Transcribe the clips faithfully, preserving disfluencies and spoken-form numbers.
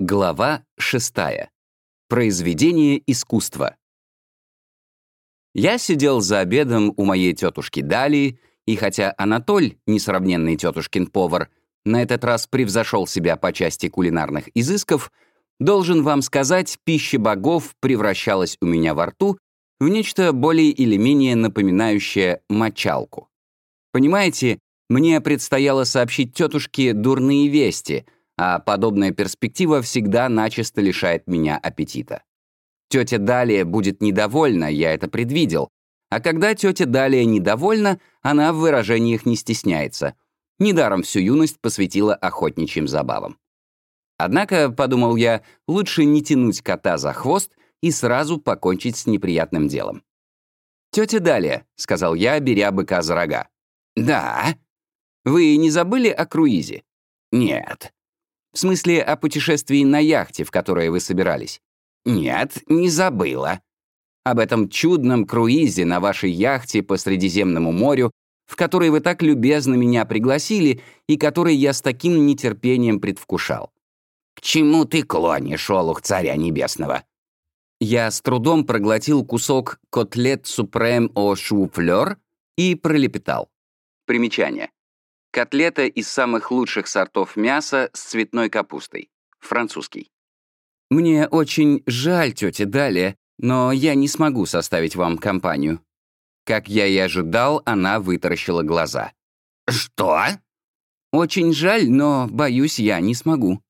Глава шестая. Произведение искусства. Я сидел за обедом у моей тетушки Далии, и хотя Анатоль, несравненный тетушкин повар, на этот раз превзошел себя по части кулинарных изысков, должен вам сказать, пища богов превращалась у меня во рту в нечто более или менее напоминающее мочалку. Понимаете, мне предстояло сообщить тетушке дурные вести, а подобная перспектива всегда начисто лишает меня аппетита. Тетя Далия будет недовольна, я это предвидел, а когда тетя Далия недовольна, она в выражениях не стесняется. Недаром всю юность посвятила охотничьим забавам. Однако, подумал я, лучше не тянуть кота за хвост и сразу покончить с неприятным делом. «Тетя Далия», — сказал я, беря быка за рога. «Да». «Вы не забыли о круизе?» «Нет». «В смысле, о путешествии на яхте, в которое вы собирались?» «Нет, не забыла». «Об этом чудном круизе на вашей яхте по Средиземному морю, в который вы так любезно меня пригласили и который я с таким нетерпением предвкушал». «К чему ты клонишь, олух царя небесного?» Я с трудом проглотил кусок котлет супрем о шуфлёр и пролепетал. Примечание. Котлета из самых лучших сортов мяса с цветной капустой. Французский. «Мне очень жаль, тетя Далия, но я не смогу составить вам компанию». Как я и ожидал, она вытаращила глаза. «Что?» «Очень жаль, но, боюсь, я не смогу».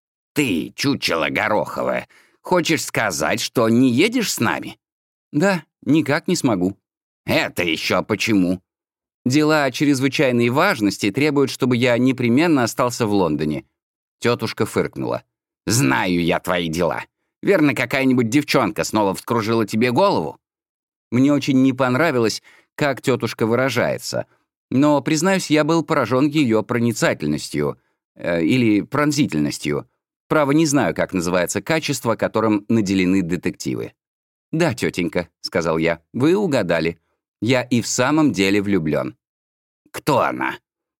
«Ты, чучело гороховое, хочешь сказать, что не едешь с нами?» «Да, никак не смогу». «Это еще почему?» «Дела чрезвычайной важности требуют, чтобы я непременно остался в Лондоне». Тетушка фыркнула. «Знаю я твои дела. Верно, какая-нибудь девчонка снова вскружила тебе голову?» Мне очень не понравилось, как тетушка выражается, но, признаюсь, я был поражен ее проницательностью э, или пронзительностью. Право, не знаю, как называется качество, которым наделены детективы. «Да, тетенька», — сказал я, — «вы угадали. Я и в самом деле влюблен». «Кто она?»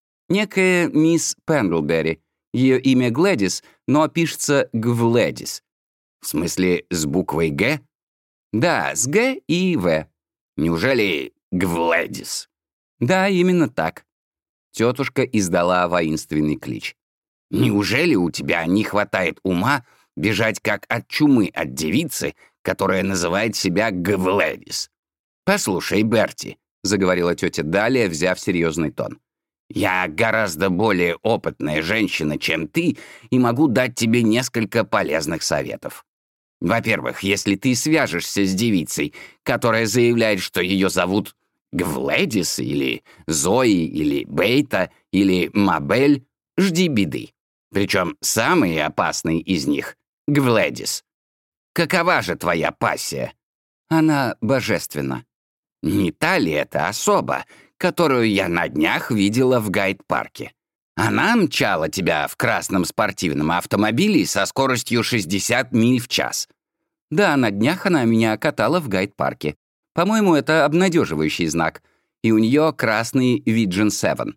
«Некая мисс Пендлбери. Ее имя Глэдис, но пишется Гвлэдис». «В смысле, с буквой «Г»?» «Да, с «Г» и «В». «Неужели Гвлэдис?» «Да, именно так». Тетушка издала воинственный клич. «Неужели у тебя не хватает ума бежать как от чумы от девицы, которая называет себя Гвлэдис? Послушай, Берти», — заговорила тетя Далия, взяв серьезный тон, «я гораздо более опытная женщина, чем ты, и могу дать тебе несколько полезных советов. Во-первых, если ты свяжешься с девицей, которая заявляет, что ее зовут Гвлэдис или Зои или Бейта или Мабель, жди беды. Причем самые опасные из них — Гвлэдис. Какова же твоя пассия?» «Она божественна». «Не та ли это особа, которую я на днях видела в Гайд-парке? Она мчала тебя в красном спортивном автомобиле со скоростью шестьдесят миль в час». «Да, на днях она меня катала в Гайд-парке. По-моему, это обнадеживающий знак. И у нее красный Виджин семь».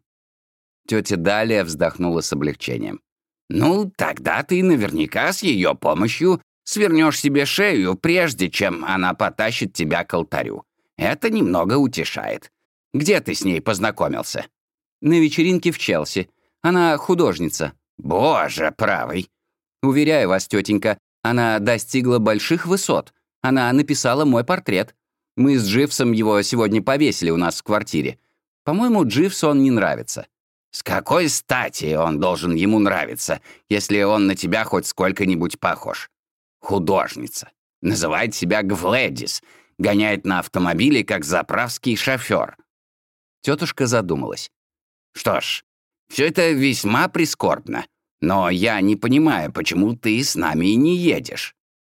Тетя Далия вздохнула с облегчением. «Ну, тогда ты наверняка с ее помощью свернешь себе шею, прежде чем она потащит тебя к алтарю. Это немного утешает. Где ты с ней познакомился?» «На вечеринке в Челси. Она художница». «Боже правый!» «Уверяю вас, тетенька, она достигла больших высот. Она написала мой портрет. Мы с Дживсом его сегодня повесили у нас в квартире. По-моему, Дживсу он не нравится». «С какой стати он должен ему нравиться, если он на тебя хоть сколько-нибудь похож? Художница. Называет себя Гвлэдис. Гоняет на автомобиле, как заправский шофер». Тетушка задумалась. «Что ж, все это весьма прискорбно. Но я не понимаю, почему ты с нами не едешь».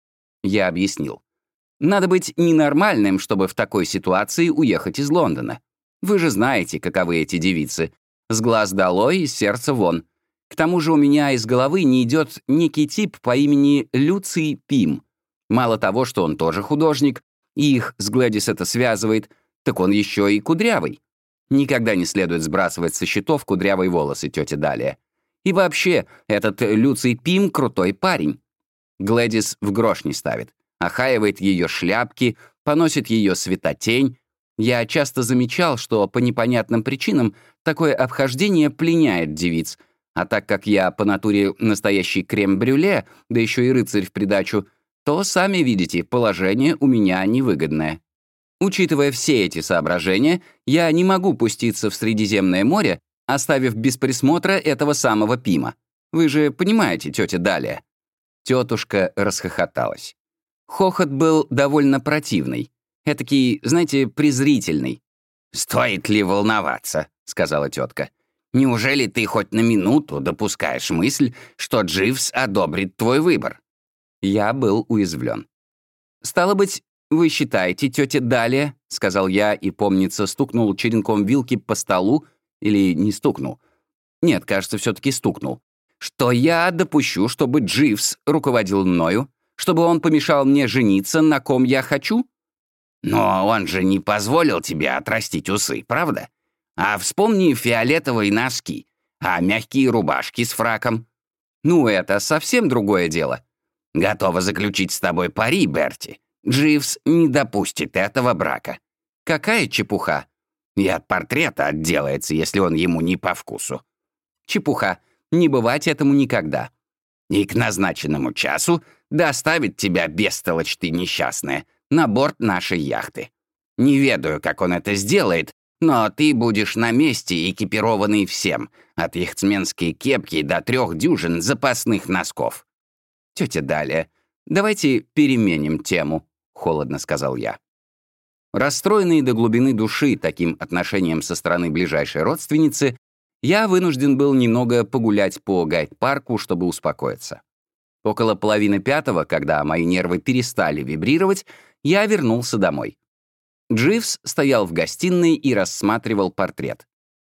Я объяснил. «Надо быть ненормальным, чтобы в такой ситуации уехать из Лондона. Вы же знаете, каковы эти девицы. С глаз долой, из сердца вон. К тому же у меня из головы не идет некий тип по имени Люций Пим. Мало того, что он тоже художник, и их с Глэдис это связывает, так он еще и кудрявый. Никогда не следует сбрасывать со счетов кудрявые волосы, тетя Далия. И вообще, этот Люций Пим — крутой парень. Глэдис в грош не ставит. Охаивает ее шляпки, поносит ее светотень. Я часто замечал, что по непонятным причинам такое обхождение пленяет девиц, а так как я по натуре настоящий крем-брюле, да еще и рыцарь в придачу, то, сами видите, положение у меня невыгодное. Учитывая все эти соображения, я не могу пуститься в Средиземное море, оставив без присмотра этого самого Пима. Вы же понимаете, тетя Далия?» Тетушка расхохоталась. Хохот был довольно противный. Этакий, знаете, презрительный. «Стоит ли волноваться?» — сказала тетка. «Неужели ты хоть на минуту допускаешь мысль, что Дживс одобрит твой выбор?» Я был уязвлен. «Стало быть, вы считаете, тетя Далия, — сказал я и, помнится, стукнул черенком вилки по столу, или не стукнул? Нет, кажется, все-таки стукнул. Что я допущу, чтобы Дживс руководил мною, чтобы он помешал мне жениться, на ком я хочу? Но он же не позволил тебе отрастить усы, правда? А вспомни фиолетовые носки, а мягкие рубашки с фраком. Ну, это совсем другое дело. Готова заключить с тобой пари, Берти. Дживс не допустит этого брака. Какая чепуха. И от портрета отделается, если он ему не по вкусу. Чепуха. Не бывать этому никогда. И к назначенному часу доставит тебя, бестолочь ты несчастная, на борт нашей яхты. Не ведаю, как он это сделает, но ты будешь на месте, экипированный всем, от яхтсменской кепки до трех дюжин запасных носков. «Тетя Далия, давайте переменим тему», — холодно сказал я. Расстроенный до глубины души таким отношением со стороны ближайшей родственницы, я вынужден был немного погулять по гайд-парку, чтобы успокоиться. Около половины пятого, когда мои нервы перестали вибрировать, я вернулся домой. Дживс стоял в гостиной и рассматривал портрет.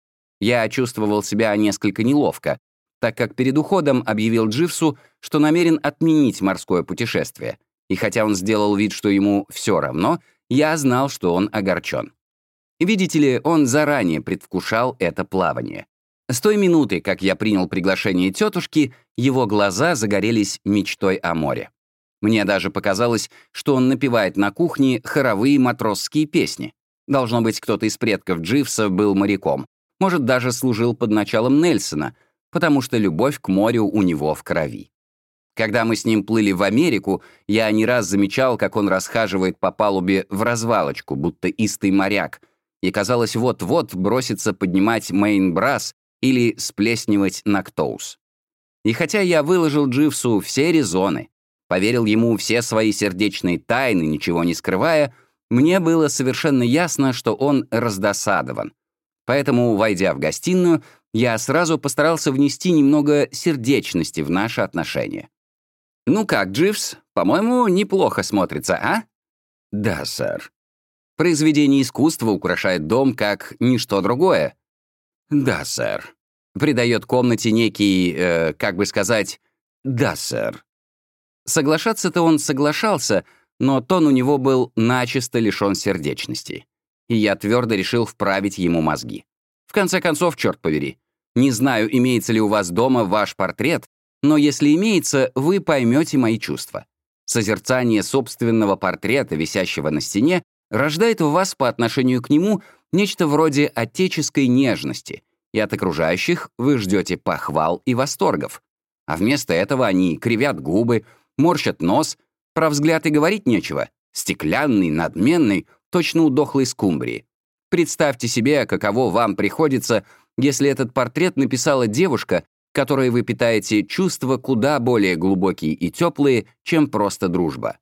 Я чувствовал себя несколько неловко, так как перед уходом объявил Дживсу, что намерен отменить морское путешествие, и хотя он сделал вид, что ему все равно, я знал, что он огорчен. Видите ли, он заранее предвкушал это плавание. С той минуты, как я принял приглашение тетушки, его глаза загорелись мечтой о море. Мне даже показалось, что он напевает на кухне хоровые матросские песни. Должно быть, кто-то из предков Дживса был моряком. Может, даже служил под началом Нельсона, потому что любовь к морю у него в крови. Когда мы с ним плыли в Америку, я не раз замечал, как он расхаживает по палубе в развалочку, будто истый моряк, и, казалось, вот-вот бросится поднимать мейн-брас или сплесневать Нактоус. И хотя я выложил Дживсу все резоны, поверил ему все свои сердечные тайны, ничего не скрывая, мне было совершенно ясно, что он раздосадован. Поэтому, войдя в гостиную, я сразу постарался внести немного сердечности в наши отношения. «Ну как, Дживс, по-моему, неплохо смотрится, а?» «Да, сэр». «Произведение искусства украшает дом как ничто другое?» «Да, сэр». «Придает комнате некий, э, как бы сказать...» «Да, сэр». Соглашаться-то он соглашался, но тон у него был начисто лишён сердечности. И я твердо решил вправить ему мозги. В конце концов, черт побери, не знаю, имеется ли у вас дома ваш портрет, но если имеется, вы поймете мои чувства. Созерцание собственного портрета, висящего на стене, рождает в вас по отношению к нему нечто вроде отеческой нежности, и от окружающих вы ждете похвал и восторгов. А вместо этого они кривят губы, морщат нос, про взгляд и говорить нечего, стеклянный, надменный, точно у дохлой скумбрии. Представьте себе, каково вам приходится, если этот портрет написала девушка, которой вы питаете чувства куда более глубокие и теплые, чем просто дружба.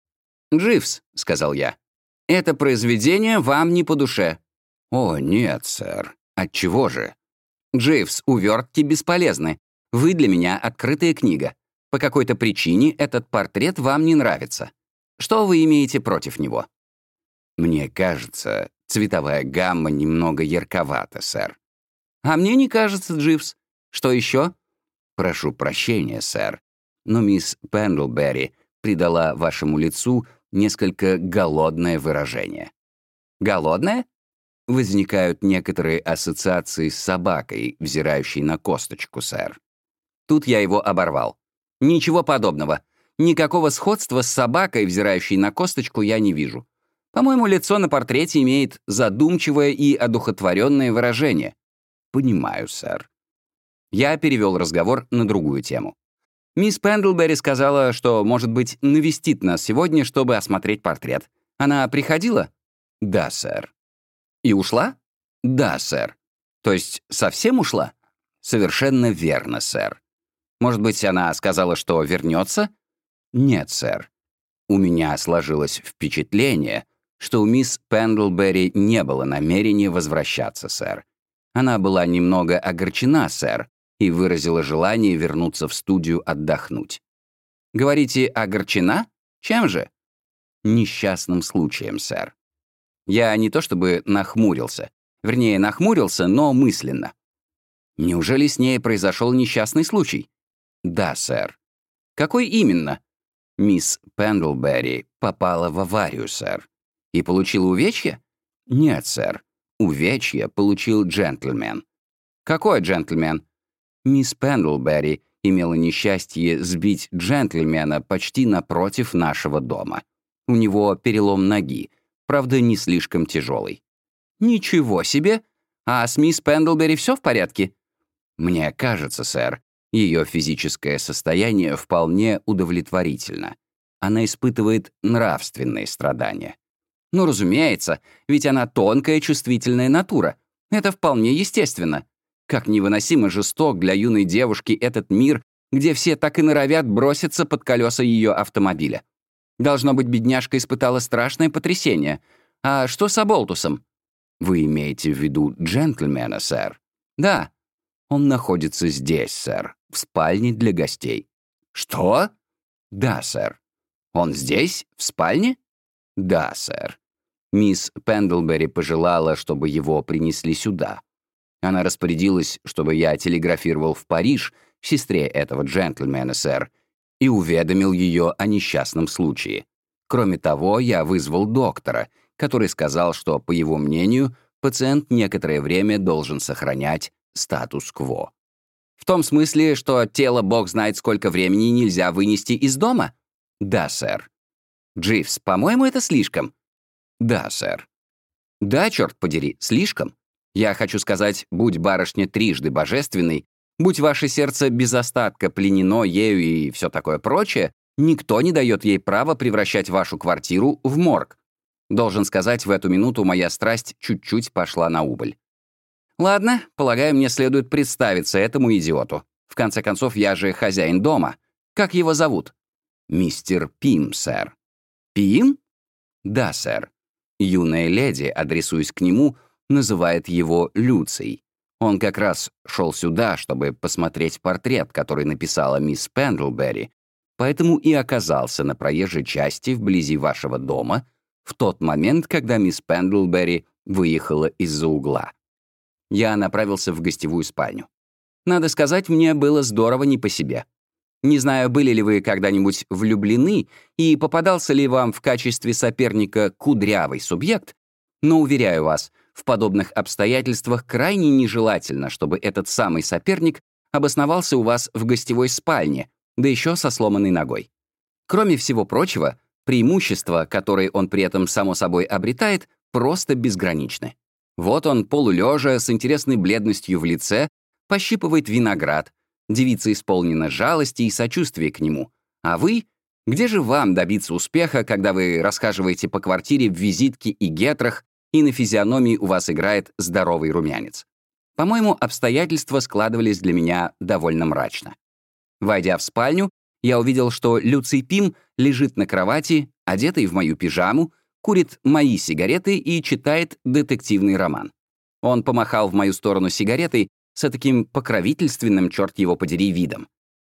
«Дживс», — сказал я, — «это произведение вам не по душе». «О, нет, сэр. Отчего же?» «Дживс, увертки бесполезны. Вы для меня открытая книга. По какой-то причине этот портрет вам не нравится. Что вы имеете против него?» «Мне кажется, цветовая гамма немного ярковата, сэр». «А мне не кажется, Дживс. Что еще?» «Прошу прощения, сэр, но мисс Пендлберри придала вашему лицу несколько голодное выражение». «Голодное?» Возникают некоторые ассоциации с собакой, взирающей на косточку, сэр. Тут я его оборвал. «Ничего подобного. Никакого сходства с собакой, взирающей на косточку, я не вижу. По-моему, лицо на портрете имеет задумчивое и одухотворенное выражение. Понимаю, сэр. Я перевел разговор на другую тему. Мисс Пендлбери сказала, что, может быть, навестит нас сегодня, чтобы осмотреть портрет. Она приходила? Да, сэр. И ушла? Да, сэр. То есть совсем ушла? Совершенно верно, сэр. Может быть, она сказала, что вернется? Нет, сэр. У меня сложилось впечатление, что у мисс Пендлбери не было намерения возвращаться, сэр. Она была немного огорчена, сэр, и выразила желание вернуться в студию отдохнуть. Говорите, огорчена? Чем же? Несчастным случаем, сэр. Я не то чтобы нахмурился. Вернее, нахмурился, но мысленно. Неужели с ней произошел несчастный случай? Да, сэр. Какой именно? Мисс Пендлбери попала в аварию, сэр. И получила увечья? Нет, сэр. Увечья получил джентльмен. Какой джентльмен? Мисс Пендлбери имела несчастье сбить джентльмена почти напротив нашего дома. У него перелом ноги, правда, не слишком тяжелый. Ничего себе! А с мисс Пендлбери все в порядке? Мне кажется, сэр, ее физическое состояние вполне удовлетворительно. Она испытывает нравственные страдания. Ну, разумеется, ведь она тонкая, чувствительная натура. Это вполне естественно. Как невыносимо жесток для юной девушки этот мир, где все так и норовят броситься под колеса ее автомобиля. Должно быть, бедняжка испытала страшное потрясение. А что с Аболтусом? Вы имеете в виду джентльмена, сэр? Да. Он находится здесь, сэр, в спальне для гостей. Что? Да, сэр. Он здесь, в спальне? Да, сэр. Мисс Пендлбери пожелала, чтобы его принесли сюда. Она распорядилась, чтобы я телеграфировал в Париж сестре этого джентльмена, сэр, и уведомил ее о несчастном случае. Кроме того, я вызвал доктора, который сказал, что, по его мнению, пациент некоторое время должен сохранять статус-кво. В том смысле, что тело бог знает сколько времени нельзя вынести из дома? Да, сэр. Дживс, по-моему, это слишком. Да, сэр. Да, черт подери, слишком. Я хочу сказать, будь барышня трижды божественной, будь ваше сердце без остатка пленено ею и все такое прочее, никто не дает ей права превращать вашу квартиру в морг. Должен сказать, в эту минуту моя страсть чуть-чуть пошла на убыль. Ладно, полагаю, мне следует представиться этому идиоту. В конце концов, я же хозяин дома. Как его зовут? Мистер Пим, сэр. Пим? Да, сэр. Юная леди, адресуясь к нему, называет его Люцией. Он как раз шел сюда, чтобы посмотреть портрет, который написала мисс Пендлбери, поэтому и оказался на проезжей части вблизи вашего дома в тот момент, когда мисс Пендлбери выехала из-за угла. Я направился в гостевую спальню. Надо сказать, мне было здорово не по себе. Не знаю, были ли вы когда-нибудь влюблены и попадался ли вам в качестве соперника кудрявый субъект, но, уверяю вас, в подобных обстоятельствах крайне нежелательно, чтобы этот самый соперник обосновался у вас в гостевой спальне, да еще со сломанной ногой. Кроме всего прочего, преимущества, которые он при этом само собой обретает, просто безграничны. Вот он, полулежа, с интересной бледностью в лице, пощипывает виноград, девица исполнена жалости и сочувствия к нему. А вы? Где же вам добиться успеха, когда вы расхаживаете по квартире в визитке и гетрах, и на физиономии у вас играет здоровый румянец? По-моему, обстоятельства складывались для меня довольно мрачно. Войдя в спальню, я увидел, что Люций Пим лежит на кровати, одетый в мою пижаму, курит мои сигареты и читает детективный роман. Он помахал в мою сторону сигаретой с таким покровительственным, черт его подери, видом.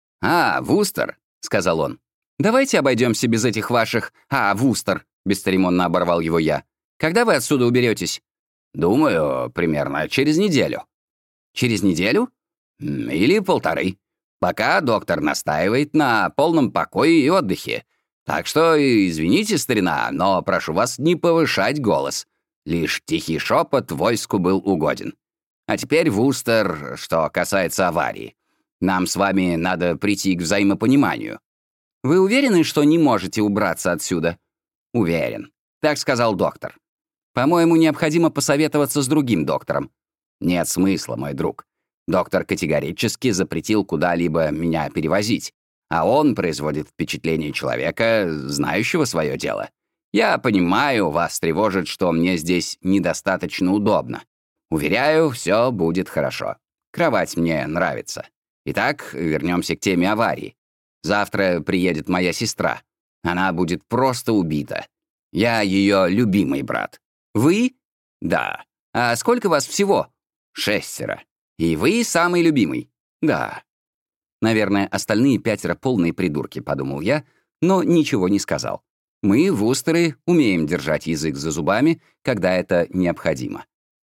«А, Вустер», — сказал он. «Давайте обойдемся без этих ваших «а, Вустер», — бесцеремонно оборвал его я. «Когда вы отсюда уберетесь?» «Думаю, примерно через неделю». «Через неделю?» «Или полторы. Пока доктор настаивает на полном покое и отдыхе. Так что, извините, старина, но прошу вас не повышать голос. Лишь тихий шепот войску был угоден. А теперь, Вустер, что касается аварии. Нам с вами надо прийти к взаимопониманию». Вы уверены, что не можете убраться отсюда? Уверен. Так сказал доктор. По-моему, необходимо посоветоваться с другим доктором. Нет смысла, мой друг. Доктор категорически запретил куда-либо меня перевозить, а он производит впечатление человека, знающего свое дело. Я понимаю, вас тревожит, что мне здесь недостаточно удобно. Уверяю, все будет хорошо. Кровать мне нравится. Итак, вернемся к теме аварии. Завтра приедет моя сестра. Она будет просто убита. Я ее любимый брат. Вы? Да. А сколько вас всего? Шестеро. И вы самый любимый? Да. Наверное, остальные пятеро полные придурки, подумал я, но ничего не сказал. Мы, вустеры, умеем держать язык за зубами, когда это необходимо.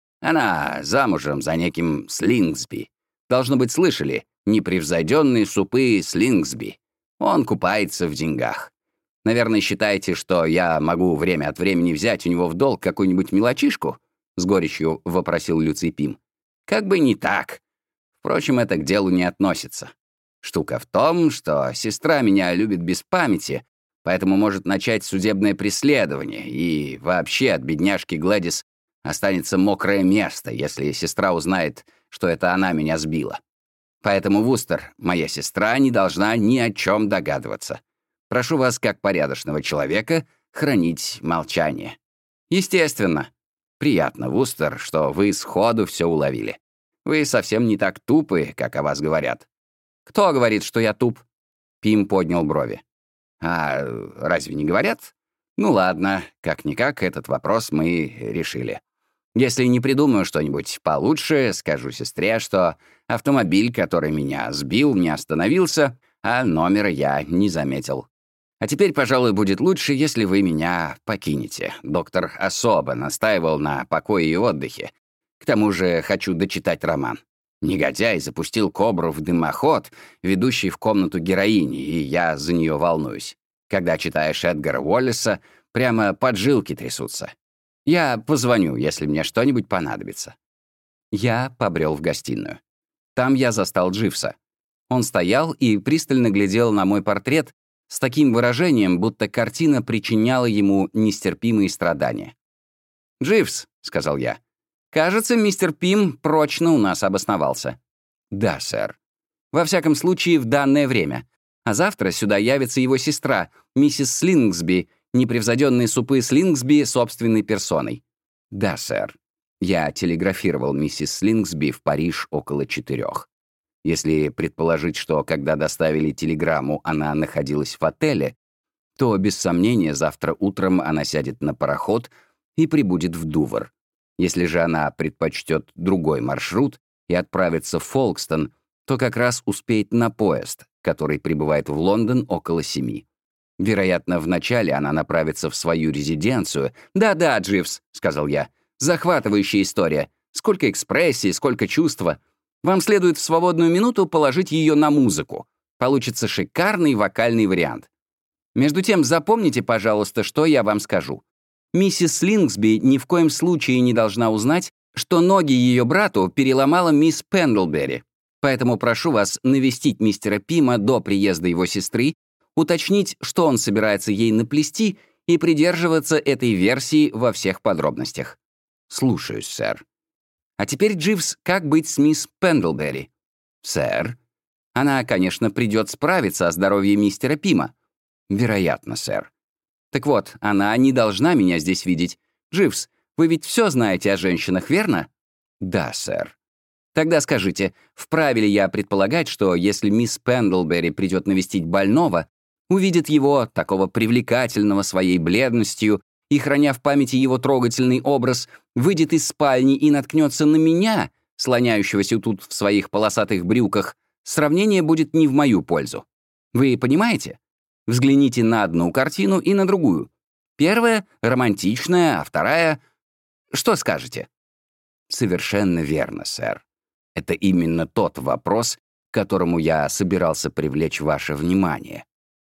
Она замужем за неким Слингсби. Должно быть, слышали, непревзойденные супы Слингсби. Он купается в деньгах. Наверное, считаете, что я могу время от времени взять у него в долг какую-нибудь мелочишку? С горечью вопросил Люций Пим. Как бы не так. Впрочем, это к делу не относится. Штука в том, что сестра меня любит без памяти, поэтому может начать судебное преследование, и вообще от бедняжки Глэдис останется мокрое место, если сестра узнает, что это она меня сбила. Поэтому, Вустер, моя сестра не должна ни о чем догадываться. Прошу вас, как порядочного человека, хранить молчание. Естественно. Приятно, Вустер, что вы сходу все уловили. Вы совсем не так тупы, как о вас говорят. Кто говорит, что я туп? Пим поднял брови. А разве не говорят? Ну ладно, как-никак этот вопрос мы решили. Если не придумаю что-нибудь получше, скажу сестре, что автомобиль, который меня сбил, не остановился, а номера я не заметил. А теперь, пожалуй, будет лучше, если вы меня покинете. Доктор особо настаивал на покое и отдыхе. К тому же хочу дочитать роман. Негодяй запустил кобру в дымоход, ведущий в комнату героини, и я за нее волнуюсь. Когда читаешь Эдгара Уоллеса, прямо поджилки трясутся. Я позвоню, если мне что-нибудь понадобится. Я побрел в гостиную. Там я застал Дживса. Он стоял и пристально глядел на мой портрет с таким выражением, будто картина причиняла ему нестерпимые страдания. «Дживс», — сказал я, — «кажется, мистер Пим прочно у нас обосновался». «Да, сэр. Во всяком случае, в данное время. А завтра сюда явится его сестра, миссис Слингсби, непревзойденные супы Слингсби собственной персоной». «Да, сэр. Я телеграфировал миссис Слингсби в Париж около четырех. Если предположить, что когда доставили телеграмму, она находилась в отеле, то, без сомнения, завтра утром она сядет на пароход и прибудет в Дувр. Если же она предпочтет другой маршрут и отправится в Фолкстон, то как раз успеет на поезд, который прибывает в Лондон около семи. Вероятно, вначале она направится в свою резиденцию. «Да-да, Дживс», — сказал я, — «захватывающая история. Сколько экспрессии, сколько чувства. Вам следует в свободную минуту положить ее на музыку. Получится шикарный вокальный вариант. Между тем, запомните, пожалуйста, что я вам скажу. Миссис Слингсби ни в коем случае не должна узнать, что ноги ее брату переломала мисс Пендлбери. Поэтому прошу вас навестить мистера Пима до приезда его сестры, уточнить, что он собирается ей наплести, и придерживаться этой версии во всех подробностях. Слушаюсь, сэр. А теперь, Дживс, как быть с мисс Пендлбери? Сэр. Она, конечно, придет справиться о здоровье мистера Пима. Вероятно, сэр. Так вот, она не должна меня здесь видеть. Дживс, вы ведь все знаете о женщинах, верно? Да, сэр. Тогда скажите, вправе ли я предполагать, что если мисс Пендлбери придет навестить больного, увидит его, такого привлекательного своей бледностью, и, храня в памяти его трогательный образ, выйдет из спальни и наткнется на меня, слоняющегося тут в своих полосатых брюках, сравнение будет не в мою пользу. Вы понимаете? Взгляните на одну картину и на другую. Первая — романтичная, а вторая... Что скажете? Совершенно верно, сэр. Это именно тот вопрос, к которому я собирался привлечь ваше внимание.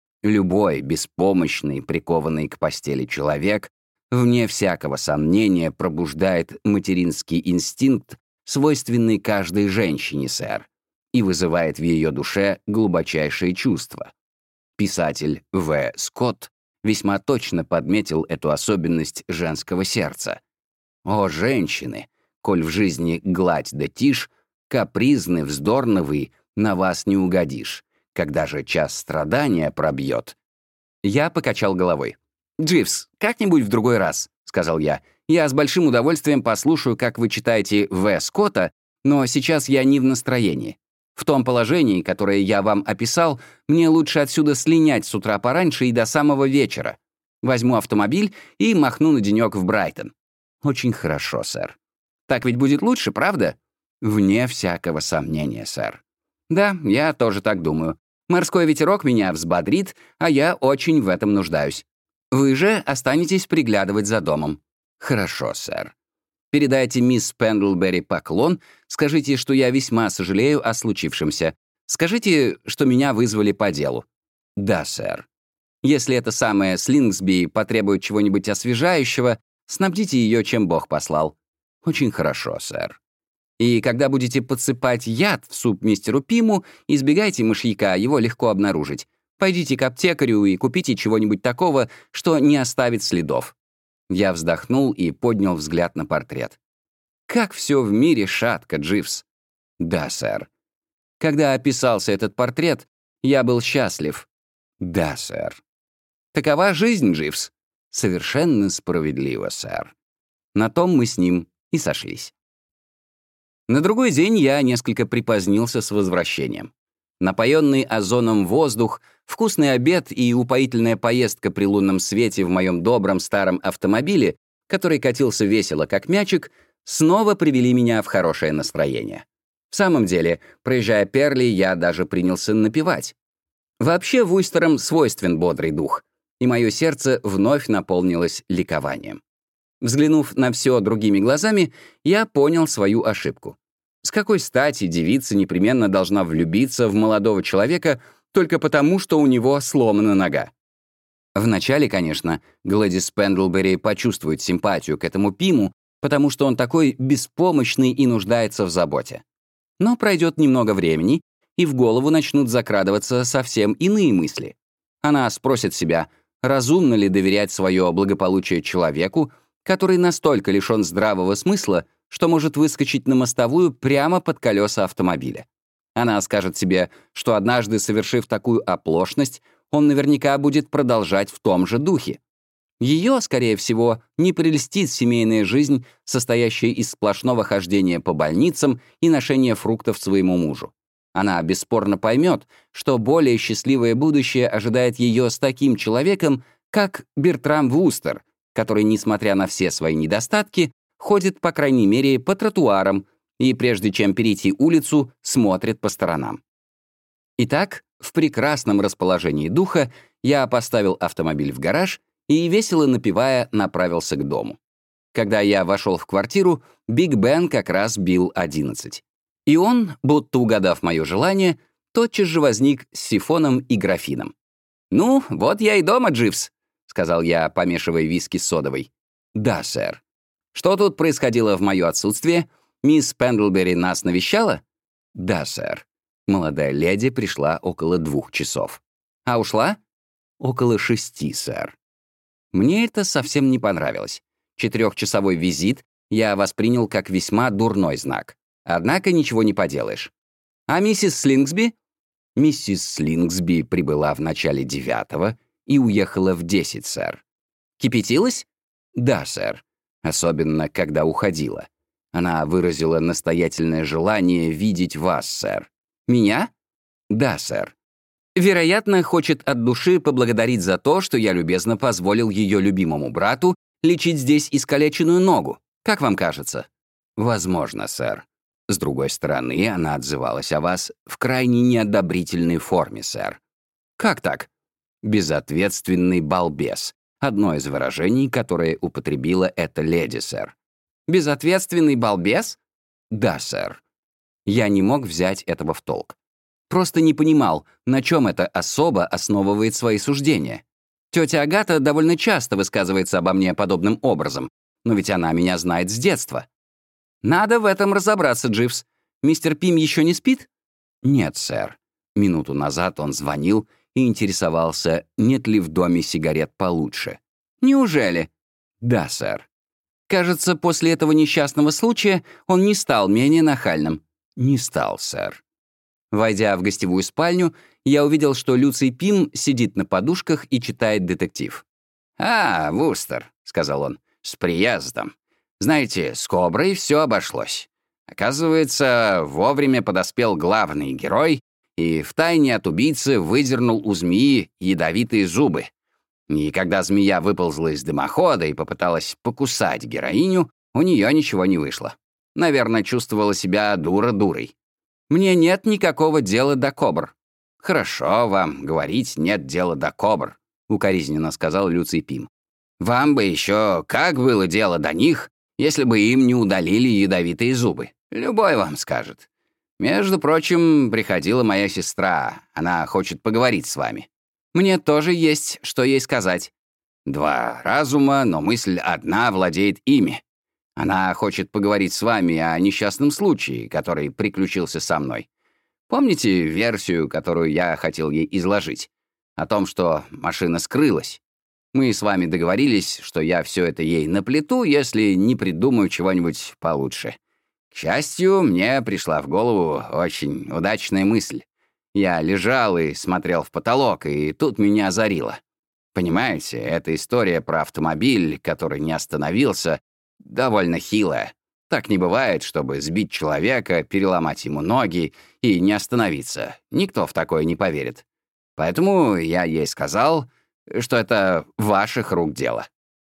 Любой беспомощный, прикованный к постели человек, вне всякого сомнения, пробуждает материнский инстинкт, свойственный каждой женщине, сэр, и вызывает в ее душе глубочайшие чувства. Писатель В. Скотт весьма точно подметил эту особенность женского сердца. О, женщины, коль в жизни гладь да тишь, капризны, вздорны вы, на вас не угодишь. Когда же час страдания пробьет. Я покачал головой. «Дживс, как-нибудь в другой раз», — сказал я. «Я с большим удовольствием послушаю, как вы читаете В. Скотта, но сейчас я не в настроении. В том положении, которое я вам описал, мне лучше отсюда слинять с утра пораньше и до самого вечера. Возьму автомобиль и махну на денек в Брайтон». «Очень хорошо, сэр». «Так ведь будет лучше, правда?» «Вне всякого сомнения, сэр». «Да, я тоже так думаю. Морской ветерок меня взбодрит, а я очень в этом нуждаюсь. Вы же останетесь приглядывать за домом». «Хорошо, сэр». «Передайте мисс Пендлбери поклон, скажите, что я весьма сожалею о случившемся. Скажите, что меня вызвали по делу». «Да, сэр». «Если эта самая Слингсби потребует чего-нибудь освежающего, снабдите ее, чем Бог послал». «Очень хорошо, сэр». «И когда будете подсыпать яд в суп мистеру Пиму, избегайте мышьяка, его легко обнаружить. Пойдите к аптекарю и купите чего-нибудь такого, что не оставит следов». Я вздохнул и поднял взгляд на портрет. «Как все в мире шатко, Дживс». «Да, сэр». «Когда описался этот портрет, я был счастлив». «Да, сэр». «Такова жизнь, Дживс». «Совершенно справедливо, сэр». На том мы с ним и сошлись. На другой день я несколько припозднился с возвращением. Напоенный озоном воздух, вкусный обед и упоительная поездка при лунном свете в моем добром старом автомобиле, который катился весело, как мячик, снова привели меня в хорошее настроение. В самом деле, проезжая Перли, я даже принялся напевать. Вообще, Вуйстерам свойствен бодрый дух, и мое сердце вновь наполнилось ликованием. Взглянув на все другими глазами, я понял свою ошибку. С какой стати девица непременно должна влюбиться в молодого человека только потому, что у него сломана нога? Вначале, конечно, Гладис Пендлбери почувствует симпатию к этому Пиму, потому что он такой беспомощный и нуждается в заботе. Но пройдет немного времени, и в голову начнут закрадываться совсем иные мысли. Она спросит себя, разумно ли доверять свое благополучие человеку, который настолько лишен здравого смысла, что может выскочить на мостовую прямо под колеса автомобиля. Она скажет себе, что однажды, совершив такую оплошность, он наверняка будет продолжать в том же духе. Ее, скорее всего, не прельстит семейная жизнь, состоящая из сплошного хождения по больницам и ношения фруктов своему мужу. Она бесспорно поймет, что более счастливое будущее ожидает ее с таким человеком, как Бертрам Вустер, который, несмотря на все свои недостатки, ходит, по крайней мере, по тротуарам и, прежде чем перейти улицу, смотрит по сторонам. Итак, в прекрасном расположении духа я поставил автомобиль в гараж и, весело напевая, направился к дому. Когда я вошел в квартиру, Биг Бен как раз бил одиннадцать. И он, будто угадав мое желание, тотчас же возник с сифоном и графином. «Ну, вот я и дома, Дживс», — сказал я, помешивая виски с содовой. «Да, сэр». «Что тут происходило в мое отсутствие? Мисс Пендлбери нас навещала?» «Да, сэр». Молодая леди пришла около двух часов. «А ушла?» «Около шести, сэр». Мне это совсем не понравилось. Четырехчасовой визит я воспринял как весьма дурной знак. Однако ничего не поделаешь. «А миссис Слингсби?» «Миссис Слингсби прибыла в начале девятого и уехала в десять, сэр». «Кипятилась?» «Да, сэр. Особенно, когда уходила. Она выразила настоятельное желание видеть вас, сэр». «Меня?» «Да, сэр». «Вероятно, хочет от души поблагодарить за то, что я любезно позволил ее любимому брату лечить здесь искалеченную ногу. Как вам кажется?» «Возможно, сэр. С другой стороны, она отзывалась о вас в крайне неодобрительной форме, сэр». «Как так?» «Безответственный балбес. Одно из выражений, которое употребила эта леди, сэр». «Безответственный балбес?» «Да, сэр». Я не мог взять этого в толк. Просто не понимал, на чем эта особа основывает свои суждения. Тетя Агата довольно часто высказывается обо мне подобным образом, но ведь она меня знает с детства. «Надо в этом разобраться, Дживс. Мистер Пим еще не спит?» «Нет, сэр. Минуту назад он звонил и интересовался, нет ли в доме сигарет получше. «Неужели?» «Да, сэр». «Кажется, после этого несчастного случая он не стал менее нахальным». «Не стал, сэр». Войдя в гостевую спальню, я увидел, что Люций Пим сидит на подушках и читает детектив. «А, Вустер», — сказал он, — «с приездом. Знаете, с Коброй все обошлось. Оказывается, вовремя подоспел главный герой и втайне от убийцы выдернул у змеи ядовитые зубы. И когда змея выползла из дымохода и попыталась покусать героиню, у нее ничего не вышло. Наверное, чувствовала себя дура-дурой. Мне нет никакого дела до кобр». «Хорошо вам говорить «нет дела до кобр», — укоризненно сказал Люций Пим. «Вам бы еще как было дело до них, если бы им не удалили ядовитые зубы. Любой вам скажет. Между прочим, приходила моя сестра. Она хочет поговорить с вами. Мне тоже есть, что ей сказать. Два разума, но мысль одна владеет ими. Она хочет поговорить с вами о несчастном случае, который приключился со мной. Помните версию, которую я хотел ей изложить? О том, что машина скрылась. Мы с вами договорились, что я все это ей наплету, если не придумаю чего-нибудь получше. К счастью, мне пришла в голову очень удачная мысль. Я лежал и смотрел в потолок, и тут меня озарило. Понимаете, эта история про автомобиль, который не остановился, довольно хилая. Так не бывает, чтобы сбить человека, переломать ему ноги и не остановиться. Никто в такое не поверит. Поэтому я ей сказал, что это ваших рук дело».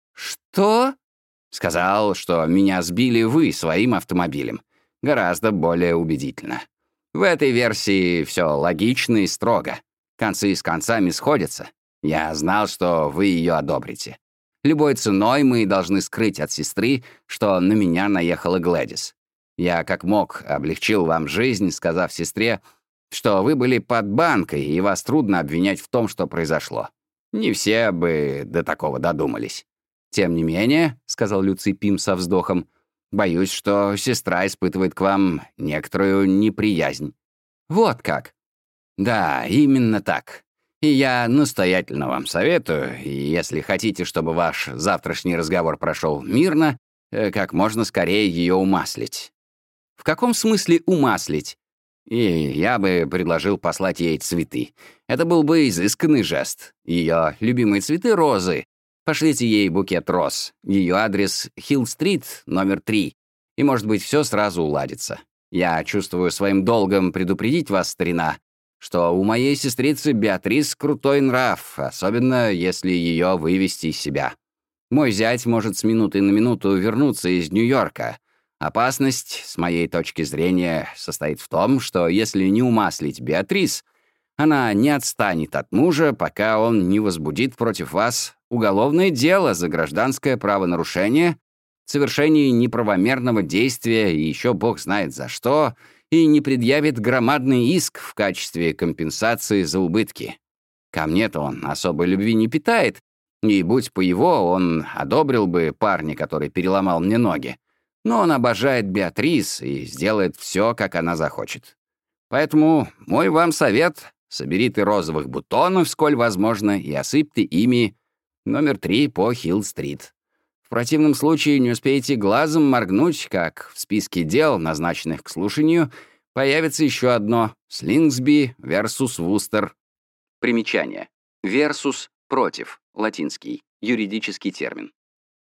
«Что?» «Сказал, что меня сбили вы своим автомобилем. Гораздо более убедительно. В этой версии все логично и строго. Концы с концами сходятся. Я знал, что вы ее одобрите. Любой ценой мы должны скрыть от сестры, что на меня наехала Глэдис. Я как мог облегчил вам жизнь, сказав сестре, что вы были под банкой, и вас трудно обвинять в том, что произошло. Не все бы до такого додумались. Тем не менее, — сказал Люций Пим со вздохом, — боюсь, что сестра испытывает к вам некоторую неприязнь». «Вот как?» «Да, именно так. И я настоятельно вам советую, и если хотите, чтобы ваш завтрашний разговор прошел мирно, э, как можно скорее ее умаслить». «В каком смысле умаслить?» «И я бы предложил послать ей цветы. Это был бы изысканный жест. Ее любимые цветы — розы. Пошлите ей букет роз. Ее адрес — Хилл-стрит, номер три. И, может быть, все сразу уладится. Я чувствую своим долгом предупредить вас, старина, что у моей сестрицы Беатрис крутой нрав, особенно если ее вывести из себя. Мой зять может с минуты на минуту вернуться из Нью-Йорка. Опасность, с моей точки зрения, состоит в том, что если не умаслить Беатрис, она не отстанет от мужа, пока он не возбудит против вас уголовное дело за гражданское правонарушение, совершение неправомерного действия и еще бог знает за что, и не предъявит громадный иск в качестве компенсации за убытки. Ко мне-то он особой любви не питает, и будь по его, он одобрил бы парня, который переломал мне ноги. Но он обожает Беатрис и сделает все, как она захочет. Поэтому мой вам совет — собери ты розовых бутонов, сколь возможно, и осыпь ты ими номер три по Хилл-стрит. В противном случае не успеете глазом моргнуть, как в списке дел, назначенных к слушанию, появится еще одно — Слингсби versus Вустер. Примечание. Versus — против, латинский, юридический термин.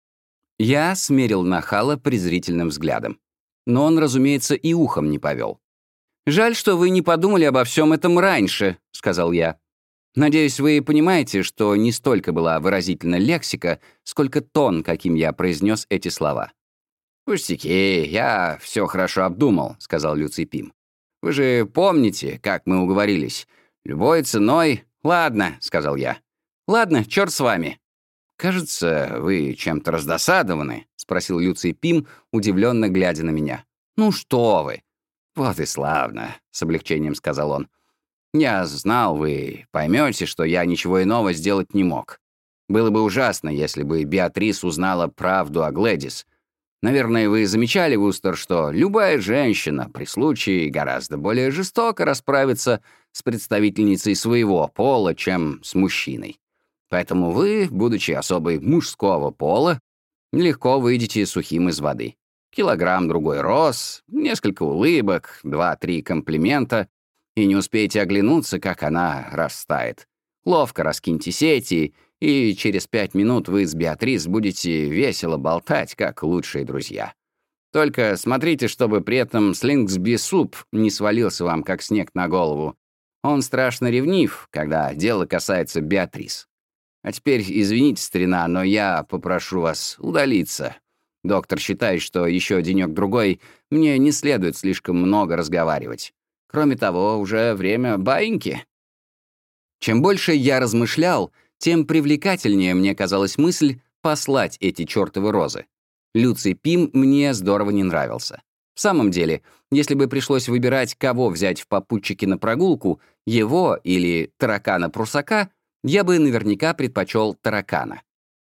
Я смерил нахала презрительным взглядом. Но он, разумеется, и ухом не повел. «Жаль, что вы не подумали обо всем этом раньше», — сказал я. «Надеюсь, вы понимаете, что не столько была выразительна лексика, сколько тон, каким я произнес эти слова». «Пустяки, я все хорошо обдумал», — сказал Люций Пим. «Вы же помните, как мы уговорились? Любой ценой...» «Ладно», — сказал я. «Ладно, черт с вами». «Кажется, вы чем-то раздосадованы?» — спросил Люций Пим, удивленно глядя на меня. «Ну что вы!» «Вот и славно», — с облегчением сказал он. «Я знал, вы поймете, что я ничего иного сделать не мог. Было бы ужасно, если бы Беатрис узнала правду о Глэдис. Наверное, вы замечали, Вустер, что любая женщина при случае гораздо более жестоко расправится с представительницей своего пола, чем с мужчиной. Поэтому вы, будучи особой мужского пола, легко выйдете сухим из воды. Килограмм другой роз, несколько улыбок, два-три комплимента, и не успеете оглянуться, как она растает. Ловко раскиньте сети, и через пять минут вы с Беатрис будете весело болтать, как лучшие друзья. Только смотрите, чтобы при этом Слингсби-суп не свалился вам, как снег на голову. Он страшно ревнив, когда дело касается Беатрис. А теперь, извините, старина, но я попрошу вас удалиться. Доктор считает, что еще денек-другой мне не следует слишком много разговаривать. Кроме того, уже время баиньки. Чем больше я размышлял, тем привлекательнее мне казалась мысль послать эти чертовы розы. Люций Пим мне здорово не нравился. В самом деле, если бы пришлось выбирать, кого взять в попутчики на прогулку, его или таракана-прусака, я бы наверняка предпочел таракана.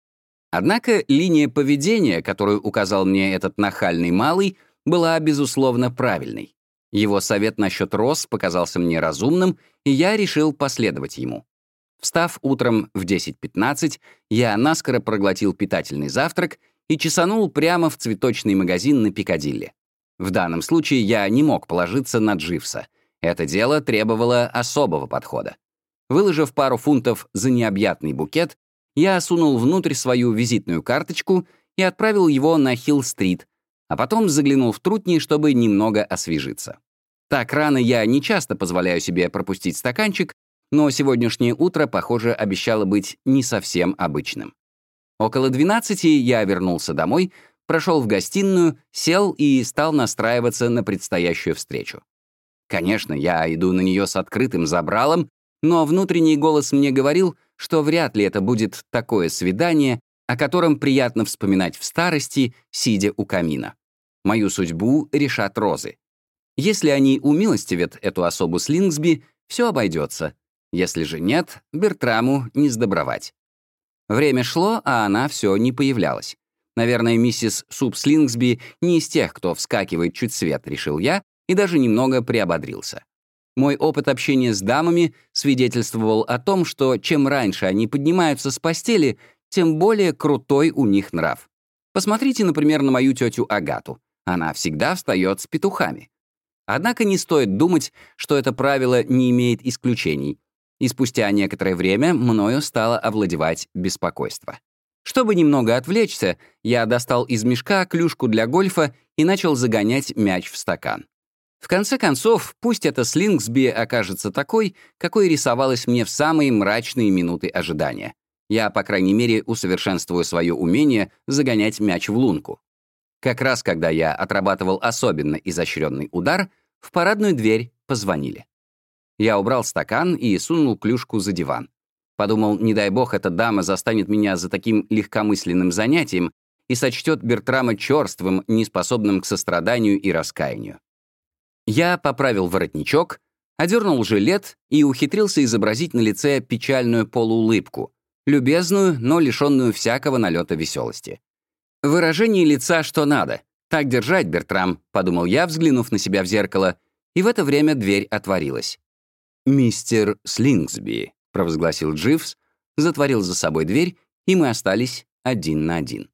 Однако линия поведения, которую указал мне этот нахальный малый, была, безусловно, правильной. Его совет насчет роз показался мне разумным, и я решил последовать ему. Встав утром в десять пятнадцать, я наскоро проглотил питательный завтрак и чесанул прямо в цветочный магазин на Пикадилли. В данном случае я не мог положиться на Дживса. Это дело требовало особого подхода. Выложив пару фунтов за необъятный букет, я сунул внутрь свою визитную карточку и отправил его на Хилл-стрит, а потом заглянул в трутни, чтобы немного освежиться. Так рано я не часто позволяю себе пропустить стаканчик, но сегодняшнее утро, похоже, обещало быть не совсем обычным. Около двенадцати я вернулся домой, прошел в гостиную, сел и стал настраиваться на предстоящую встречу. Конечно, я иду на нее с открытым забралом, но внутренний голос мне говорил, что вряд ли это будет такое свидание, о котором приятно вспоминать в старости, сидя у камина. Мою судьбу решат розы. Если они умилостивят эту особу Слингсби, все обойдется. Если же нет, Бертраму не сдобровать. Время шло, а она все не появлялась. Наверное, миссис Суп Слингсби не из тех, кто вскакивает чуть свет, решил я, и даже немного приободрился. Мой опыт общения с дамами свидетельствовал о том, что чем раньше они поднимаются с постели, тем более крутой у них нрав. Посмотрите, например, на мою тетю Агату. Она всегда встает с петухами. Однако не стоит думать, что это правило не имеет исключений. И спустя некоторое время мною стало овладевать беспокойство. Чтобы немного отвлечься, я достал из мешка клюшку для гольфа и начал загонять мяч в стакан. В конце концов, пусть эта Слингсби окажется такой, какой рисовалась мне в самые мрачные минуты ожидания. Я, по крайней мере, усовершенствую свое умение загонять мяч в лунку. Как раз когда я отрабатывал особенно изощренный удар, в парадную дверь позвонили. Я убрал стакан и сунул клюшку за диван. Подумал, не дай бог, эта дама застанет меня за таким легкомысленным занятием и сочтет Бертрама черствым, неспособным к состраданию и раскаянию. Я поправил воротничок, одернул жилет и ухитрился изобразить на лице печальную полуулыбку, любезную, но лишенную всякого налета веселости. Выражение лица что надо. Так держать, Бертрам, подумал я, взглянув на себя в зеркало, и в это время дверь отворилась. «Мистер Слингсби», — провозгласил Дживс, затворил за собой дверь, и мы остались один на один.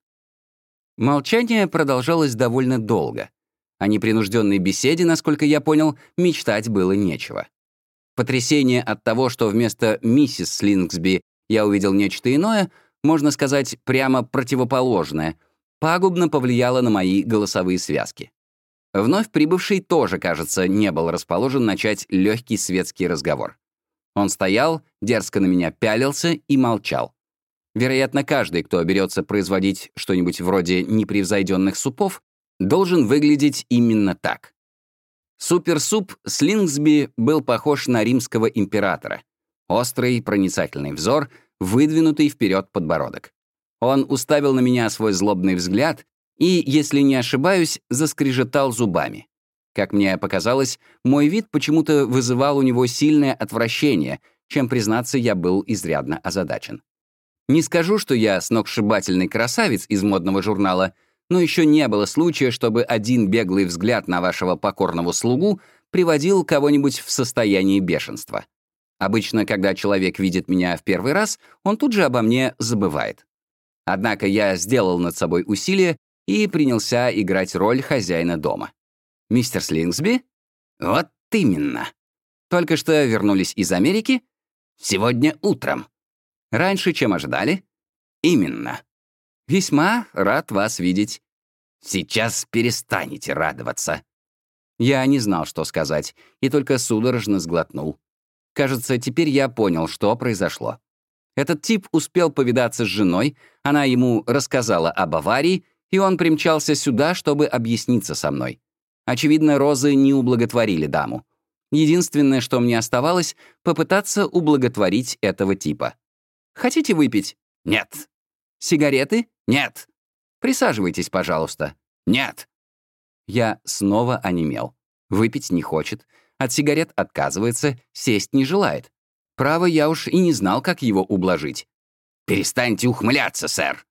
Молчание продолжалось довольно долго. О непринужденной беседе, насколько я понял, мечтать было нечего. Потрясение от того, что вместо миссис Слингсби я увидел нечто иное, можно сказать, прямо противоположное, пагубно повлияло на мои голосовые связки. Вновь прибывший тоже, кажется, не был расположен начать легкий светский разговор. Он стоял, дерзко на меня пялился и молчал. Вероятно, каждый, кто берется производить что-нибудь вроде непревзойденных супов, должен выглядеть именно так. Суперсуп Слингсби был похож на римского императора. Острый, проницательный взор, выдвинутый вперед подбородок. Он уставил на меня свой злобный взгляд и, если не ошибаюсь, заскрежетал зубами. Как мне показалось, мой вид почему-то вызывал у него сильное отвращение, чем, признаться, я был изрядно озадачен. Не скажу, что я сногсшибательный красавец из модного журнала, но еще не было случая, чтобы один беглый взгляд на вашего покорного слугу приводил кого-нибудь в состояние бешенства. Обычно, когда человек видит меня в первый раз, он тут же обо мне забывает. Однако я сделал над собой усилие и принялся играть роль хозяина дома. «Мистер Слингсби?» «Вот именно. Только что вернулись из Америки? Сегодня утром. Раньше, чем ожидали?» «Именно. Весьма рад вас видеть. Сейчас перестанете радоваться». Я не знал, что сказать, и только судорожно сглотнул. Кажется, теперь я понял, что произошло. Этот тип успел повидаться с женой, она ему рассказала об аварии, и он примчался сюда, чтобы объясниться со мной. Очевидно, розы не ублаготворили даму. Единственное, что мне оставалось, попытаться ублаготворить этого типа. «Хотите выпить?» «Нет». «Сигареты?» «Нет». «Присаживайтесь, пожалуйста». «Нет». Я снова онемел. Выпить не хочет, от сигарет отказывается, сесть не желает. Право, я уж и не знал, как его ублажить. «Перестаньте ухмыляться, сэр!»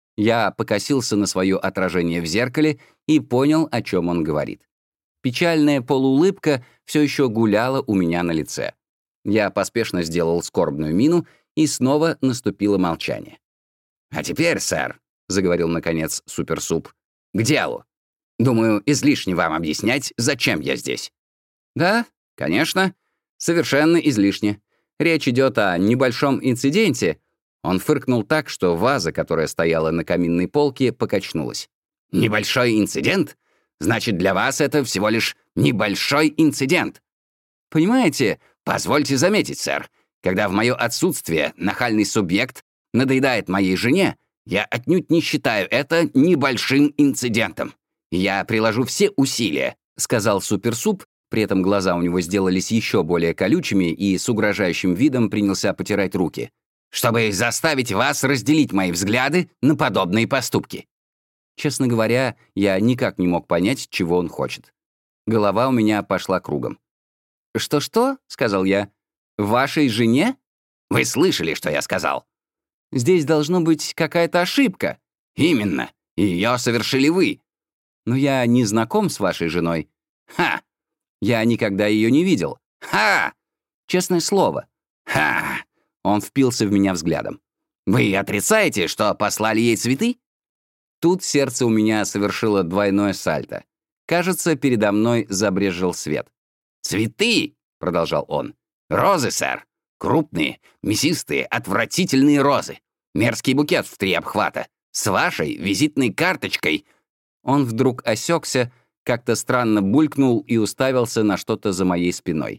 Я покосился на свое отражение в зеркале и понял, о чем он говорит. Печальная полуулыбка все еще гуляла у меня на лице. Я поспешно сделал скорбную мину, и снова наступило молчание. «А теперь, сэр», — заговорил, наконец, Суперсуп, — «к делу. Думаю, излишне вам объяснять, зачем я здесь». «Да, конечно, совершенно излишне. Речь идет о небольшом инциденте». Он фыркнул так, что ваза, которая стояла на каминной полке, покачнулась. «Небольшой инцидент? Значит, для вас это всего лишь небольшой инцидент. Понимаете, позвольте заметить, сэр, когда в мое отсутствие нахальный субъект надоедает моей жене, я отнюдь не считаю это небольшим инцидентом. Я приложу все усилия», — сказал Суперсуп, при этом глаза у него сделались еще более колючими и с угрожающим видом принялся потирать руки, «чтобы заставить вас разделить мои взгляды на подобные поступки». Честно говоря, я никак не мог понять, чего он хочет. Голова у меня пошла кругом. «Что-что?» — сказал я. «Вашей жене?» «Вы слышали, что я сказал?» «Здесь должно быть какая-то ошибка». «Именно. Ее совершили вы». «Но я не знаком с вашей женой». «Ха!» «Я никогда ее не видел». «Ха!» «Честное слово». «Ха!» Он впился в меня взглядом. «Вы отрицаете, что послали ей цветы?» Тут сердце у меня совершило двойное сальто. Кажется, передо мной забрезжил свет. «Цветы!» — продолжал он. «Розы, сэр. Крупные, мясистые, отвратительные розы. Мерзкий букет в три обхвата. С вашей визитной карточкой». Он вдруг осекся, как-то странно булькнул и уставился на что-то за моей спиной.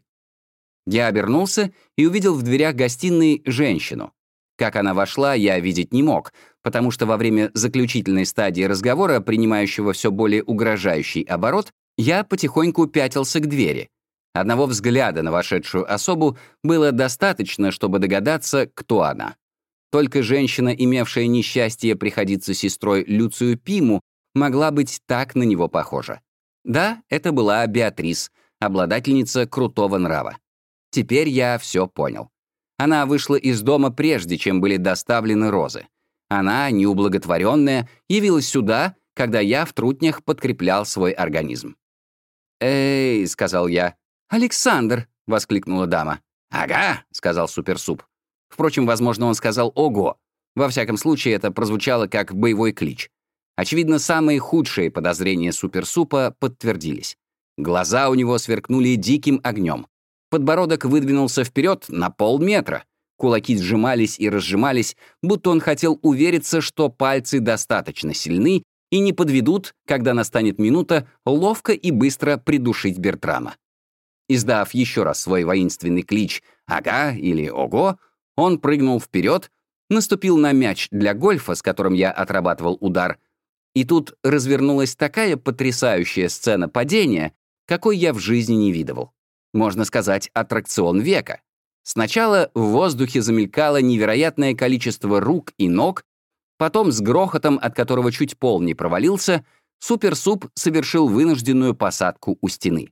Я обернулся и увидел в дверях гостиной женщину. Как она вошла, я видеть не мог, потому что во время заключительной стадии разговора, принимающего все более угрожающий оборот, я потихоньку пятился к двери. Одного взгляда на вошедшую особу было достаточно, чтобы догадаться, кто она. Только женщина, имевшая несчастье приходиться сестрой Люцию Пиму, могла быть так на него похожа. Да, это была Беатрис, обладательница крутого нрава. Теперь я все понял. Она вышла из дома прежде, чем были доставлены розы. Она, неублаготворенная, явилась сюда, когда я в трутнях подкреплял свой организм. «Эй», — сказал я. «Александр», — воскликнула дама. «Ага», — сказал Суперсуп. Впрочем, возможно, он сказал «ого». Во всяком случае, это прозвучало как боевой клич. Очевидно, самые худшие подозрения Суперсупа подтвердились. Глаза у него сверкнули диким огнем. Подбородок выдвинулся вперед на полметра. Кулаки сжимались и разжимались, будто он хотел увериться, что пальцы достаточно сильны и не подведут, когда настанет минута, ловко и быстро придушить Бертрама. Издав еще раз свой воинственный клич «Ага» или «Ого», он прыгнул вперед, наступил на мяч для гольфа, с которым я отрабатывал удар, и тут развернулась такая потрясающая сцена падения, какой я в жизни не видывал. Можно сказать, аттракцион века. Сначала в воздухе замелькало невероятное количество рук и ног, потом с грохотом, от которого чуть пол не провалился, Суперсуп совершил вынужденную посадку у стены.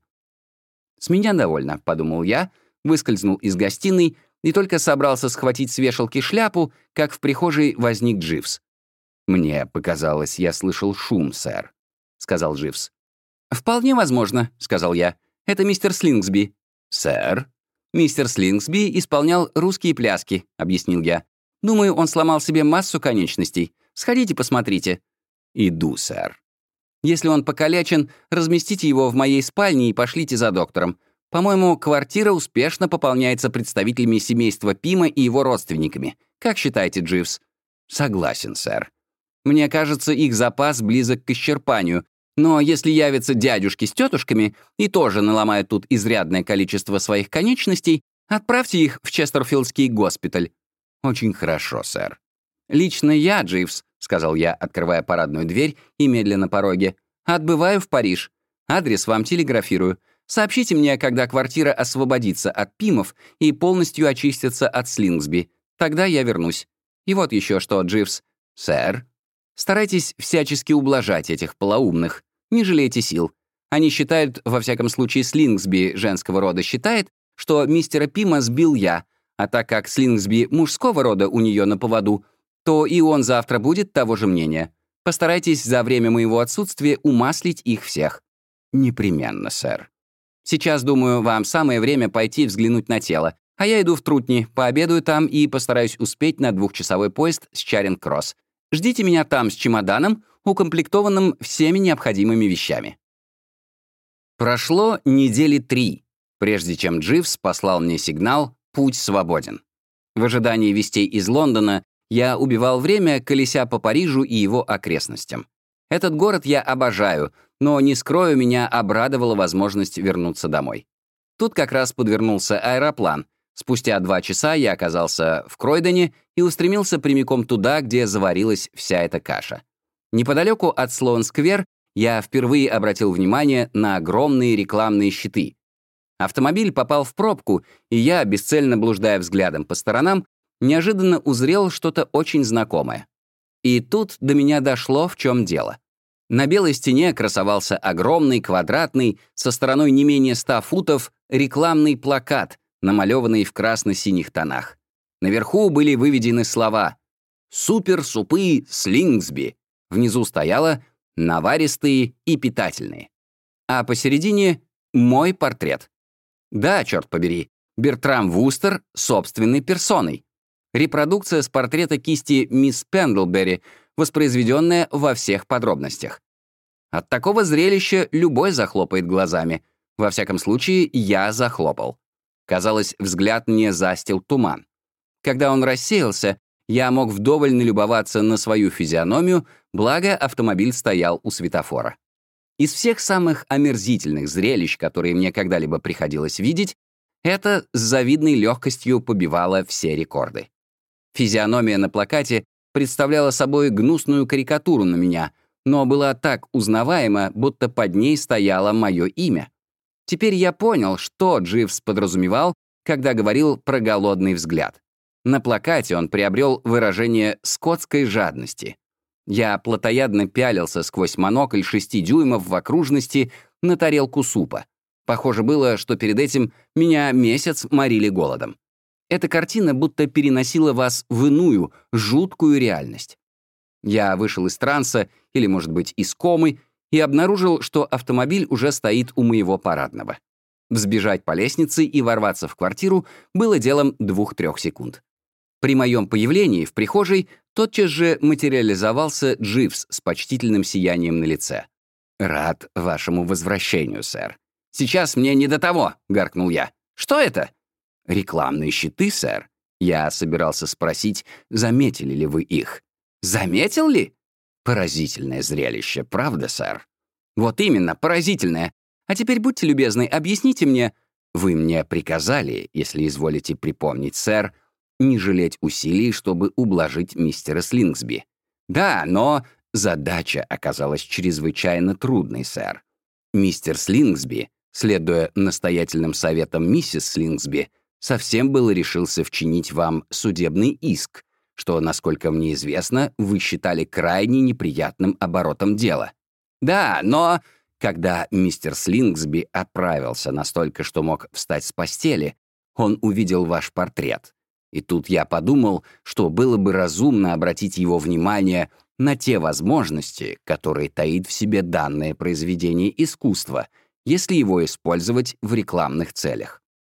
«С меня довольно», — подумал я, выскользнул из гостиной и только собрался схватить с вешалки шляпу, как в прихожей возник Дживс. «Мне показалось, я слышал шум, сэр», — сказал Дживс. «Вполне возможно», — сказал я. «Это мистер Слингсби». «Сэр?» «Мистер Слингсби исполнял русские пляски», — объяснил я. «Думаю, он сломал себе массу конечностей. Сходите, посмотрите». «Иду, сэр». «Если он покалечен, разместите его в моей спальне и пошлите за доктором. По-моему, квартира успешно пополняется представителями семейства Пима и его родственниками. Как считаете, Дживс?» «Согласен, сэр. Мне кажется, их запас близок к исчерпанию. Но если явятся дядюшки с тетушками и тоже наломают тут изрядное количество своих конечностей, отправьте их в Честерфилдский госпиталь». «Очень хорошо, сэр». «Лично я, Дживс», — сказал я, открывая парадную дверь и медленно пороге, «отбываю в Париж. Адрес вам телеграфирую. Сообщите мне, когда квартира освободится от Пимов и полностью очистится от Слингсби. Тогда я вернусь. И вот еще что, Дживс». «Сэр». «Старайтесь всячески ублажать этих полоумных. Не жалейте сил. Они считают, во всяком случае Слингсби женского рода считает, что мистера Пима сбил я, а так как Слингсби мужского рода у нее на поводу, то и он завтра будет того же мнения. Постарайтесь за время моего отсутствия умаслить их всех». «Непременно, сэр». «Сейчас, думаю, вам самое время пойти взглянуть на тело, а я иду в Трутни, пообедаю там и постараюсь успеть на двухчасовой поезд с Чаринг-Кросс. Ждите меня там с чемоданом, укомплектованным всеми необходимыми вещами». Прошло недели три, прежде чем Дживс послал мне сигнал «Путь свободен». В ожидании вестей из Лондона я убивал время, колеся по Парижу и его окрестностям. Этот город я обожаю, но, не скрою, меня обрадовала возможность вернуться домой. Тут как раз подвернулся аэроплан. Спустя два часа я оказался в Кройдоне и устремился прямиком туда, где заварилась вся эта каша. Неподалеку от Слоун-сквер я впервые обратил внимание на огромные рекламные щиты. Автомобиль попал в пробку, и я, бесцельно блуждая взглядом по сторонам, неожиданно узрел что-то очень знакомое. И тут до меня дошло, в чем дело. На белой стене красовался огромный, квадратный, со стороной не менее ста футов, рекламный плакат, намалеванный в красно-синих тонах. Наверху были выведены слова «Супер-супы Слингсби». Внизу стояло «Наваристые и питательные». А посередине — мой портрет. Да, черт побери, Бертрам Вустер собственной персоной. Репродукция с портрета кисти мисс Пендлбери, воспроизведенная во всех подробностях. От такого зрелища любой захлопает глазами. Во всяком случае, я захлопал. Казалось, взгляд мне застил туман. Когда он рассеялся, я мог вдоволь налюбоваться на свою физиономию, благо автомобиль стоял у светофора. Из всех самых омерзительных зрелищ, которые мне когда-либо приходилось видеть, это с завидной легкостью побивало все рекорды. Физиономия на плакате представляла собой гнусную карикатуру на меня, но была так узнаваема, будто под ней стояло мое имя. Теперь я понял, что Дживс подразумевал, когда говорил про голодный взгляд. На плакате он приобрел выражение «скотской жадности». Я плотоядно пялился сквозь монокль шести дюймов в окружности на тарелку супа. Похоже было, что перед этим меня месяц морили голодом. Эта картина будто переносила вас в иную, жуткую реальность. Я вышел из транса, или, может быть, из комы, и обнаружил, что автомобиль уже стоит у моего парадного. Взбежать по лестнице и ворваться в квартиру было делом двух-трех секунд. При моем появлении в прихожей тотчас же материализовался Дживс с почтительным сиянием на лице. «Рад вашему возвращению, сэр». «Сейчас мне не до того», — гаркнул я. «Что это?» «Рекламные щиты, сэр». Я собирался спросить, заметили ли вы их. «Заметил ли?» «Поразительное зрелище, правда, сэр?» «Вот именно, поразительное. А теперь будьте любезны, объясните мне...» «Вы мне приказали, если изволите припомнить, сэр, не жалеть усилий, чтобы ублажить мистера Слингсби». «Да, но...» «Задача оказалась чрезвычайно трудной, сэр. Мистер Слингсби, следуя настоятельным советам миссис Слингсби, совсем было решился вчинить вам судебный иск, что, насколько мне известно, вы считали крайне неприятным оборотом дела. Да, но когда мистер Слингсби оправился настолько, что мог встать с постели, он увидел ваш портрет. И тут я подумал, что было бы разумно обратить его внимание на те возможности, которые таит в себе данное произведение искусства, если его использовать в рекламных целях.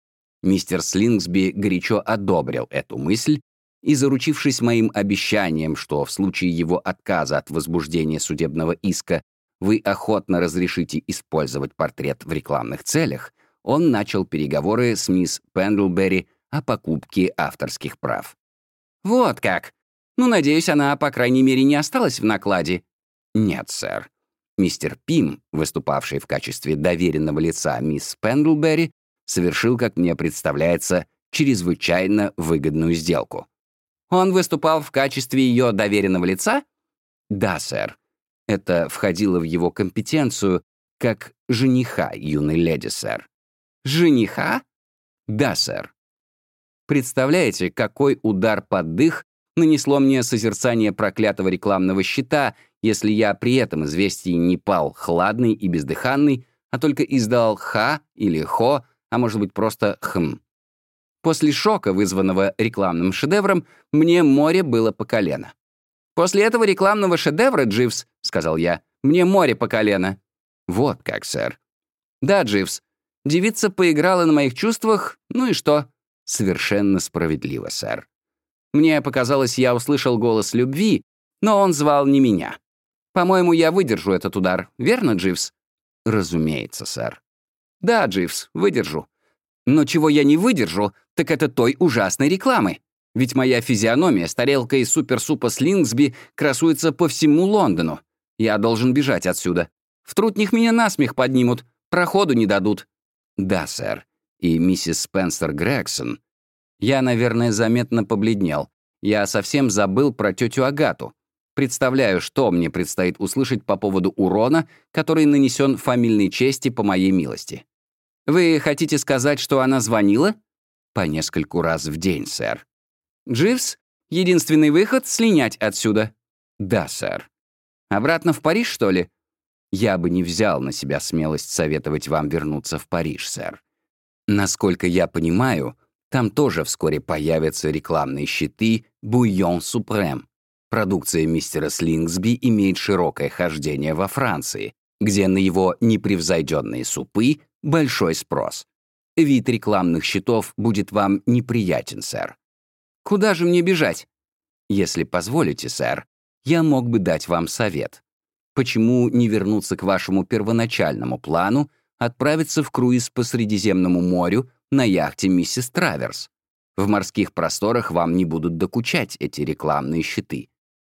Мистер Слингсби горячо одобрил эту мысль и, заручившись моим обещанием, что в случае его отказа от возбуждения судебного иска вы охотно разрешите использовать портрет в рекламных целях, он начал переговоры с мисс Пендлберри о покупке авторских прав. «Вот как! Ну, надеюсь, она, по крайней мере, не осталась в накладе?» «Нет, сэр. Мистер Пим, выступавший в качестве доверенного лица мисс Пендлберри, совершил, как мне представляется, чрезвычайно выгодную сделку». «Он выступал в качестве ее доверенного лица?» «Да, сэр. Это входило в его компетенцию как жениха юной леди, сэр». «Жениха?» «Да, сэр». Представляете, какой удар под дых нанесло мне созерцание проклятого рекламного щита, если я при этом известии не пал хладный и бездыханный, а только издал «ха» или «хо», а может быть просто «хм». После шока, вызванного рекламным шедевром, мне море было по колено. «После этого рекламного шедевра, Дживс, — сказал я, — мне море по колено». «Вот как, сэр». «Да, Дживс. Девица поиграла на моих чувствах, ну и что?» «Совершенно справедливо, сэр. Мне показалось, я услышал голос любви, но он звал не меня. По-моему, я выдержу этот удар, верно, Дживс?» «Разумеется, сэр». «Да, Дживс, выдержу. Но чего я не выдержу, так это той ужасной рекламы. Ведь моя физиономия с тарелкой суперсупа Слингсби красуется по всему Лондону. Я должен бежать отсюда. В трутнях меня насмех поднимут, проходу не дадут». «Да, сэр. И миссис Спенсер Грегсон». Я, наверное, заметно побледнел. Я совсем забыл про тетю Агату. Представляю, что мне предстоит услышать по поводу урона, который нанесен фамильной чести по моей милости. «Вы хотите сказать, что она звонила?» «По нескольку раз в день, сэр». «Дживс, единственный выход — слинять отсюда». «Да, сэр». «Обратно в Париж, что ли?» «Я бы не взял на себя смелость советовать вам вернуться в Париж, сэр. Насколько я понимаю, там тоже вскоре появятся рекламные щиты «Буйон Супрем». Продукция мистера Слингсби имеет широкое хождение во Франции, где на его непревзойденные супы большой спрос. Вид рекламных щитов будет вам неприятен, сэр». «Куда же мне бежать?» «Если позволите, сэр, я мог бы дать вам совет. Почему не вернуться к вашему первоначальному плану, отправиться в круиз по Средиземному морю на яхте «Миссис Траверс»? В морских просторах вам не будут докучать эти рекламные щиты».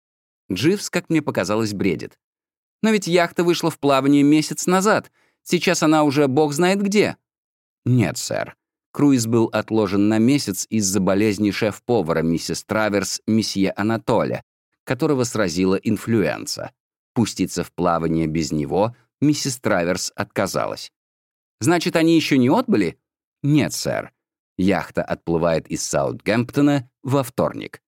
Дживс, как мне показалось, бредит. «Но ведь яхта вышла в плавание месяц назад. Сейчас она уже бог знает где». «Нет, сэр. Круиз был отложен на месяц из-за болезни шеф-повара миссис Траверс месье Анатоля, которого сразила инфлюенса. Пуститься в плавание без него миссис Траверс отказалась». «Значит, они еще не отбыли?» «Нет, сэр. Яхта отплывает из Саутгемптона во вторник».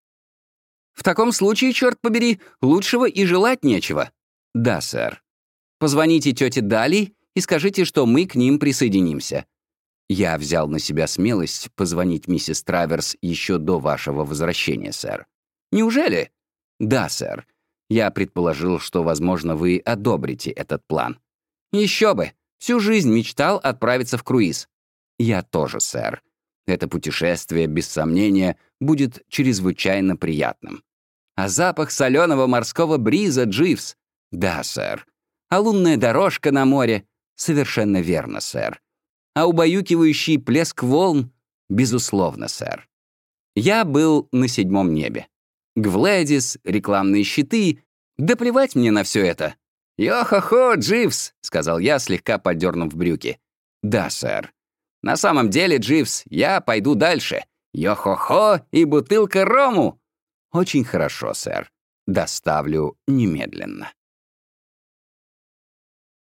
«В таком случае, черт побери, лучшего и желать нечего». «Да, сэр». «Позвоните тете Дали и скажите, что мы к ним присоединимся». «Я взял на себя смелость позвонить миссис Траверс еще до вашего возвращения, сэр». «Неужели?» «Да, сэр. Я предположил, что, возможно, вы одобрите этот план». «Еще бы! Всю жизнь мечтал отправиться в круиз». «Я тоже, сэр. Это путешествие, без сомнения, будет чрезвычайно приятным». «А запах соленого морского бриза, Дживс?» «Да, сэр». «А лунная дорожка на море?» «Совершенно верно, сэр». «А убаюкивающий плеск волн?» «Безусловно, сэр». Я был на седьмом небе. Гвлэдис, рекламные щиты. Да плевать мне на все это. «Йо-хо-хо, Дживс», — сказал я, слегка поддернув брюки. «Да, сэр». «На самом деле, Дживс, я пойду дальше. Йо-хо-хо и бутылка рому». «Очень хорошо, сэр. Доставлю немедленно».